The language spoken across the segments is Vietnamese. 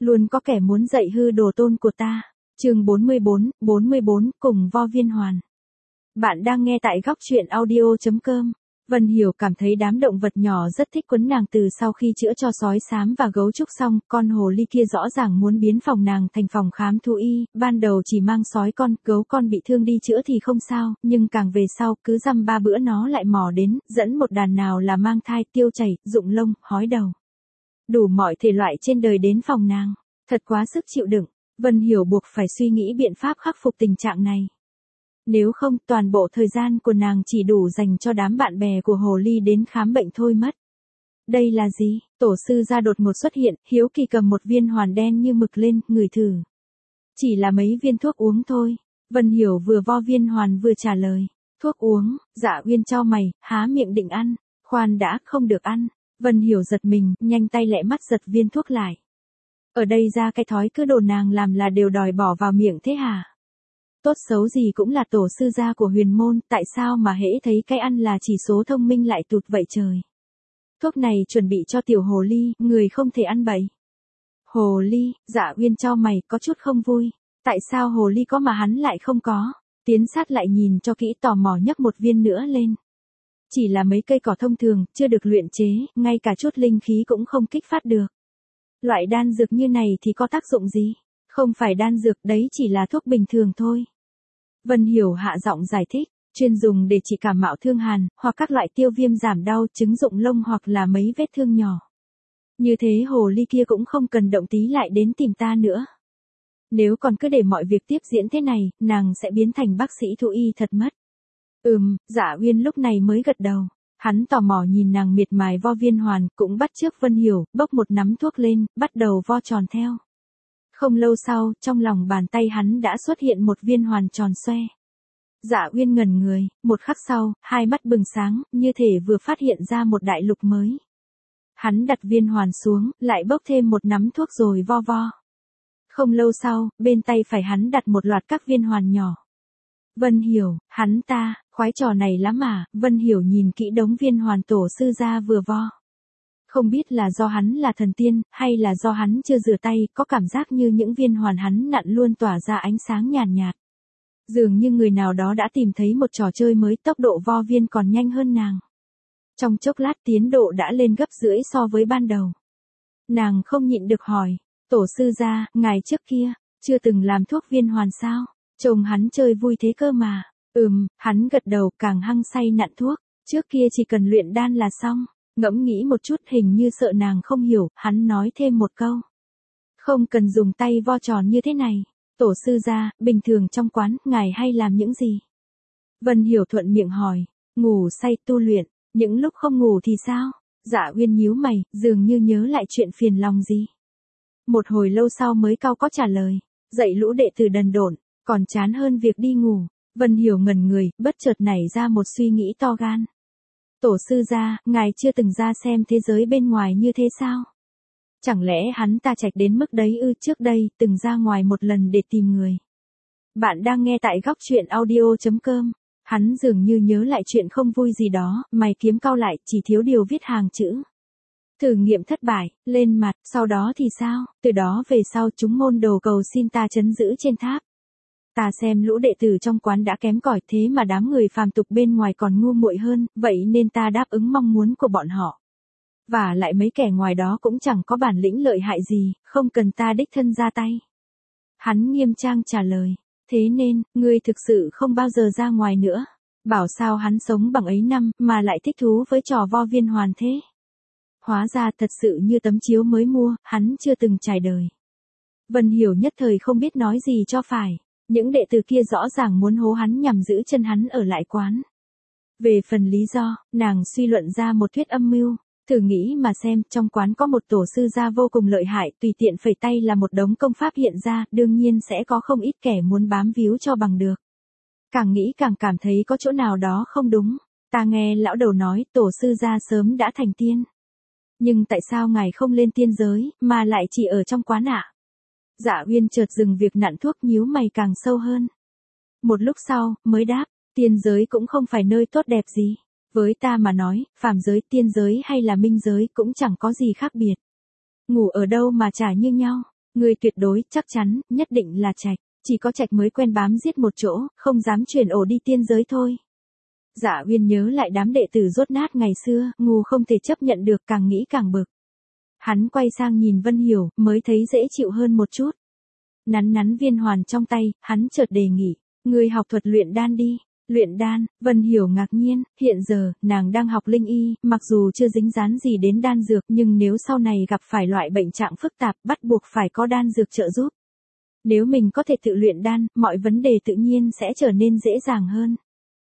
Luôn có kẻ muốn dạy hư đồ tôn của ta. Chương 44, cùng Vo Viên Hoàn. Bạn đang nghe tại góc truyện audio.com. Vân Hiểu cảm thấy đám động vật nhỏ rất thích quấn nàng từ sau khi chữa cho sói xám và gấu trúc xong, con hồ ly kia rõ ràng muốn biến phòng nàng thành phòng khám thú y, ban đầu chỉ mang sói con, gấu con bị thương đi chữa thì không sao, nhưng càng về sau, cứ dăm ba bữa nó lại mò đến, dẫn một đàn nào là mang thai, tiêu chảy, rụng lông, hói đầu. Đủ mọi thể loại trên đời đến phòng nàng, thật quá sức chịu đựng, Vân Hiểu buộc phải suy nghĩ biện pháp khắc phục tình trạng này. Nếu không, toàn bộ thời gian của nàng chỉ đủ dành cho đám bạn bè của hồ ly đến khám bệnh thôi mất. Đây là gì? Tổ sư gia đột ngột xuất hiện, hiếu kỳ cầm một viên hoàn đen như mực lên, ngửi thử. Chỉ là mấy viên thuốc uống thôi. Vân Hiểu vừa vo viên hoàn vừa trả lời. Thuốc uống, Dạ Uyên chau mày, há miệng định ăn. Khoan đã, không được ăn. Vân Hiểu giật mình, nhanh tay lẹ mắt giật viên thuốc lại. Ở đây ra cái thói cứ đồn nàng làm là đều đòi bỏ vào miệng thế hả? Tốt xấu gì cũng là tổ sư gia của huyền môn, tại sao mà hễ thấy cái ăn là chỉ số thông minh lại tụt vậy trời? Thuốc này chuẩn bị cho tiểu hồ ly, người không thể ăn bậy. Hồ ly, Dạ Uyên chau mày, có chút không vui. Tại sao hồ ly có mà hắn lại không có? Tiến sát lại nhìn cho kỹ, tò mò nhấc một viên nữa lên. Chỉ là mấy cây cỏ thông thường, chưa được luyện chế, ngay cả chút linh khí cũng không kích phát được. Loại đan dược như này thì có tác dụng gì? Không phải đan dược, đấy chỉ là thuốc bình thường thôi. Vân Hiểu hạ giọng giải thích, chuyên dùng để trị cảm mạo thương hàn, hoặc các loại tiêu viêm giảm đau, chứng rụng lông hoặc là mấy vết thương nhỏ. Như thế hồ ly kia cũng không cần động tí lại đến tìm ta nữa. Nếu còn cứ để mọi việc tiếp diễn thế này, nàng sẽ biến thành bác sĩ thú y thật mất. Dạ Uyên lúc này mới gật đầu. Hắn tò mò nhìn nàng miệt mài vo viên hoàn, cũng bắt chước Vân Hiểu, bốc một nắm thuốc lên, bắt đầu vo tròn theo. Không lâu sau, trong lòng bàn tay hắn đã xuất hiện một viên hoàn tròn xoe. Dạ Uyên ngẩn người, một khắc sau, hai mắt bừng sáng, như thể vừa phát hiện ra một đại lục mới. Hắn đặt viên hoàn xuống, lại bốc thêm một nắm thuốc rồi vo vo. Không lâu sau, bên tay phải hắn đặt một loạt các viên hoàn nhỏ. Vân Hiểu, hắn ta, khoái trò này lắm à? Vân Hiểu nhìn kỹ đống viên hoàn tổ sư gia vừa vo. Không biết là do hắn là thần tiên, hay là do hắn chưa rửa tay, có cảm giác như những viên hoàn hắn nặn luôn tỏa ra ánh sáng nhàn nhạt. Dường như người nào đó đã tìm thấy một trò chơi mới, tốc độ vo viên còn nhanh hơn nàng. Trong chốc lát tiến độ đã lên gấp rưỡi so với ban đầu. Nàng không nhịn được hỏi, tổ sư gia, ngài trước kia, chưa từng làm thuốc viên hoàn sao? Trông hắn chơi vui thế cơ mà. Hắn gật đầu, càng hăng say nặn thuốc, trước kia chỉ cần luyện đan là xong. Ngẫm nghĩ một chút, hình như sợ nàng không hiểu, hắn nói thêm một câu. Không cần dùng tay vo tròn như thế này. Tổ sư gia, bình thường trong quán, ngài hay làm những gì? Vân Hiểu thuận miệng hỏi, ngủ say tu luyện, những lúc không ngủ thì sao? Dạ Uyên nhíu mày, dường như nhớ lại chuyện phiền lòng gì. Một hồi lâu sau mới cau có trả lời, dạy lũ đệ tử đần độn, còn chán hơn việc đi ngủ. Vân Hiểu ngẩn người, bất chợt nảy ra một suy nghĩ to gan. Tổ sư gia, ngài chưa từng ra xem thế giới bên ngoài như thế sao? Chẳng lẽ hắn ta trạch đến mức đấy ư? Trước đây, từng ra ngoài một lần để tìm người. Bạn đang nghe tại góc truyện audio.com. Hắn dường như nhớ lại chuyện không vui gì đó, mày kiếm cau lại, chỉ thiếu điều viết hàng chữ. Thử nghiệm thất bại, lên mặt, sau đó thì sao? Từ đó về sau chúng môn đồ cầu xin ta trấn giữ trên tháp. Ta xem lũ đệ tử trong quán đã kém cỏi thế mà đám người phàm tục bên ngoài còn ngu muội hơn, vậy nên ta đáp ứng mong muốn của bọn họ. Và lại mấy kẻ ngoài đó cũng chẳng có bản lĩnh lợi hại gì, không cần ta đích thân ra tay. Hắn nghiêm trang trả lời, thế nên, ngươi thực sự không bao giờ ra ngoài nữa. Bảo sao hắn sống bằng ấy năm, mà lại thích thú với trò vo viên hoàn thế. Hóa ra thật sự như tấm chiếu mới mua, hắn chưa từng trải đời. Vân Hiểu nhất thời không biết nói gì cho phải. Những đệ tử kia rõ ràng muốn hố hắn nhằm giữ chân hắn ở lại quán. Về phần lý do, nàng suy luận ra một thuyết âm mưu. Thử nghĩ mà xem, trong quán có một tổ sư gia vô cùng lợi hại, tùy tiện phẩy tay là một đống công pháp hiện ra, đương nhiên sẽ có không ít kẻ muốn bám víu cho bằng được. Càng nghĩ càng cảm thấy có chỗ nào đó không đúng. Ta nghe lão đầu nói, tổ sư gia sớm đã thành tiên. Nhưng tại sao ngài không lên tiên giới, mà lại chỉ ở trong quán ạ? Dạ Uyên chợt dừng việc nặn thuốc, nhíu mày càng sâu hơn. Một lúc sau, mới đáp, tiên giới cũng không phải nơi tốt đẹp gì. Với ta mà nói, phàm giới, tiên giới hay là minh giới cũng chẳng có gì khác biệt. Ngủ ở đâu mà chả như nhau. Ngươi tuyệt đối, chắc chắn, nhất định là Trạch, chỉ có Trạch mới quen bám giết một chỗ, không dám chuyển ổ đi tiên giới thôi. Dạ Uyên nhớ lại đám đệ tử rốt nát ngày xưa, ngu không thể chấp nhận được, càng nghĩ càng bực. Hắn quay sang nhìn Vân Hiểu, mới thấy dễ chịu hơn một chút. Nắn nắn viên hoàn trong tay, hắn chợt đề nghị, ngươi học thuật luyện đan đi. Luyện đan, Vân Hiểu ngạc nhiên, hiện giờ, nàng đang học linh y, mặc dù chưa dính dán gì đến đan dược nhưng nếu sau này gặp phải loại bệnh trạng phức tạp bắt buộc phải có đan dược trợ giúp. Nếu mình có thể tự luyện đan, mọi vấn đề tự nhiên sẽ trở nên dễ dàng hơn.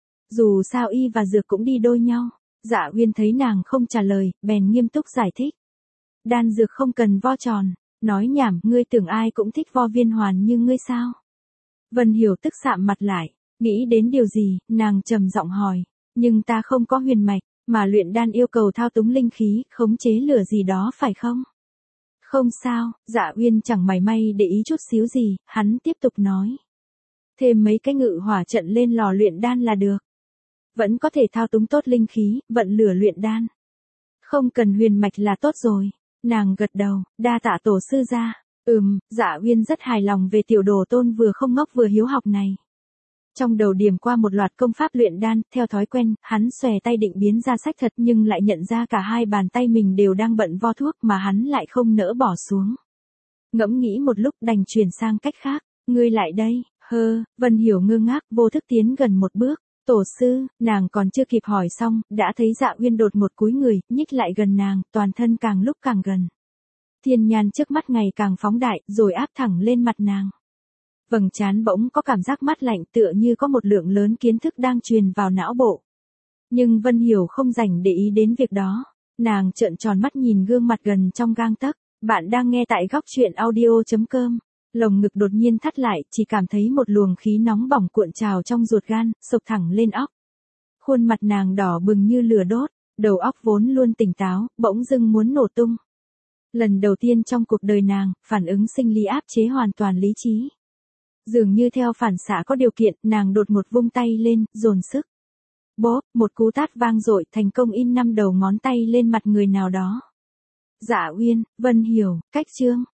Dù sao y và dược cũng đi đôi nhau. Dạ Uyên thấy nàng không trả lời, bèn nghiêm túc giải thích. Đan dược không cần vo tròn. Nói nhảm, ngươi tưởng ai cũng thích vo viên hoàn như ngươi sao? Vân Hiểu tức sạm mặt lại. Nghĩ đến điều gì, nàng trầm giọng hỏi. Nhưng ta không có huyền mạch, mà luyện đan yêu cầu thao túng linh khí, khống chế lửa gì đó phải không? Không sao, Dạ Uyên chẳng mảy may để ý chút xíu gì, hắn tiếp tục nói. Thêm mấy cái ngự hỏa trận lên lò luyện đan là được. Vẫn có thể thao túng tốt linh khí, vận lửa luyện đan. Không cần huyền mạch là tốt rồi. Nàng gật đầu, đa tạ tổ sư gia. Dạ Uyên rất hài lòng về tiểu đồ tôn vừa không ngốc vừa hiếu học này. Trong đầu điểm qua một loạt công pháp luyện đan, theo thói quen, hắn xòe tay định biến ra sách thật nhưng lại nhận ra cả hai bàn tay mình đều đang bận vo thuốc mà hắn lại không nỡ bỏ xuống. Ngẫm nghĩ một lúc đành chuyển sang cách khác, ngươi lại đây, Vân Hiểu ngơ ngác vô thức tiến gần một bước. Tổ sư, nàng còn chưa kịp hỏi xong, đã thấy Dạ Uyên đột một cúi người, nhích lại gần nàng, toàn thân càng lúc càng gần. Thiên nhan trước mắt ngày càng phóng đại, rồi áp thẳng lên mặt nàng. Vầng trán bỗng có cảm giác mát lạnh tựa như có một lượng lớn kiến thức đang truyền vào não bộ. Nhưng Vân Hiểu không rảnh để ý đến việc đó. Nàng trợn tròn mắt nhìn gương mặt gần trong gang tấc. Bạn đang nghe tại góc truyện audio.com. Lồng ngực đột nhiên thắt lại, chỉ cảm thấy một luồng khí nóng bỏng cuộn trào trong ruột gan, sộc thẳng lên óc. Khuôn mặt nàng đỏ bừng như lửa đốt, đầu óc vốn luôn tỉnh táo, bỗng dưng muốn nổ tung. Lần đầu tiên trong cuộc đời nàng, phản ứng sinh lý áp chế hoàn toàn lý trí. Dường như theo phản xạ có điều kiện, nàng đột ngột vung tay lên, dồn sức. Bốp, một cú tát vang dội, thành công in 5 đầu ngón tay lên mặt người nào đó. Dạ Uyên, Vân Hiểu, Cách Trương,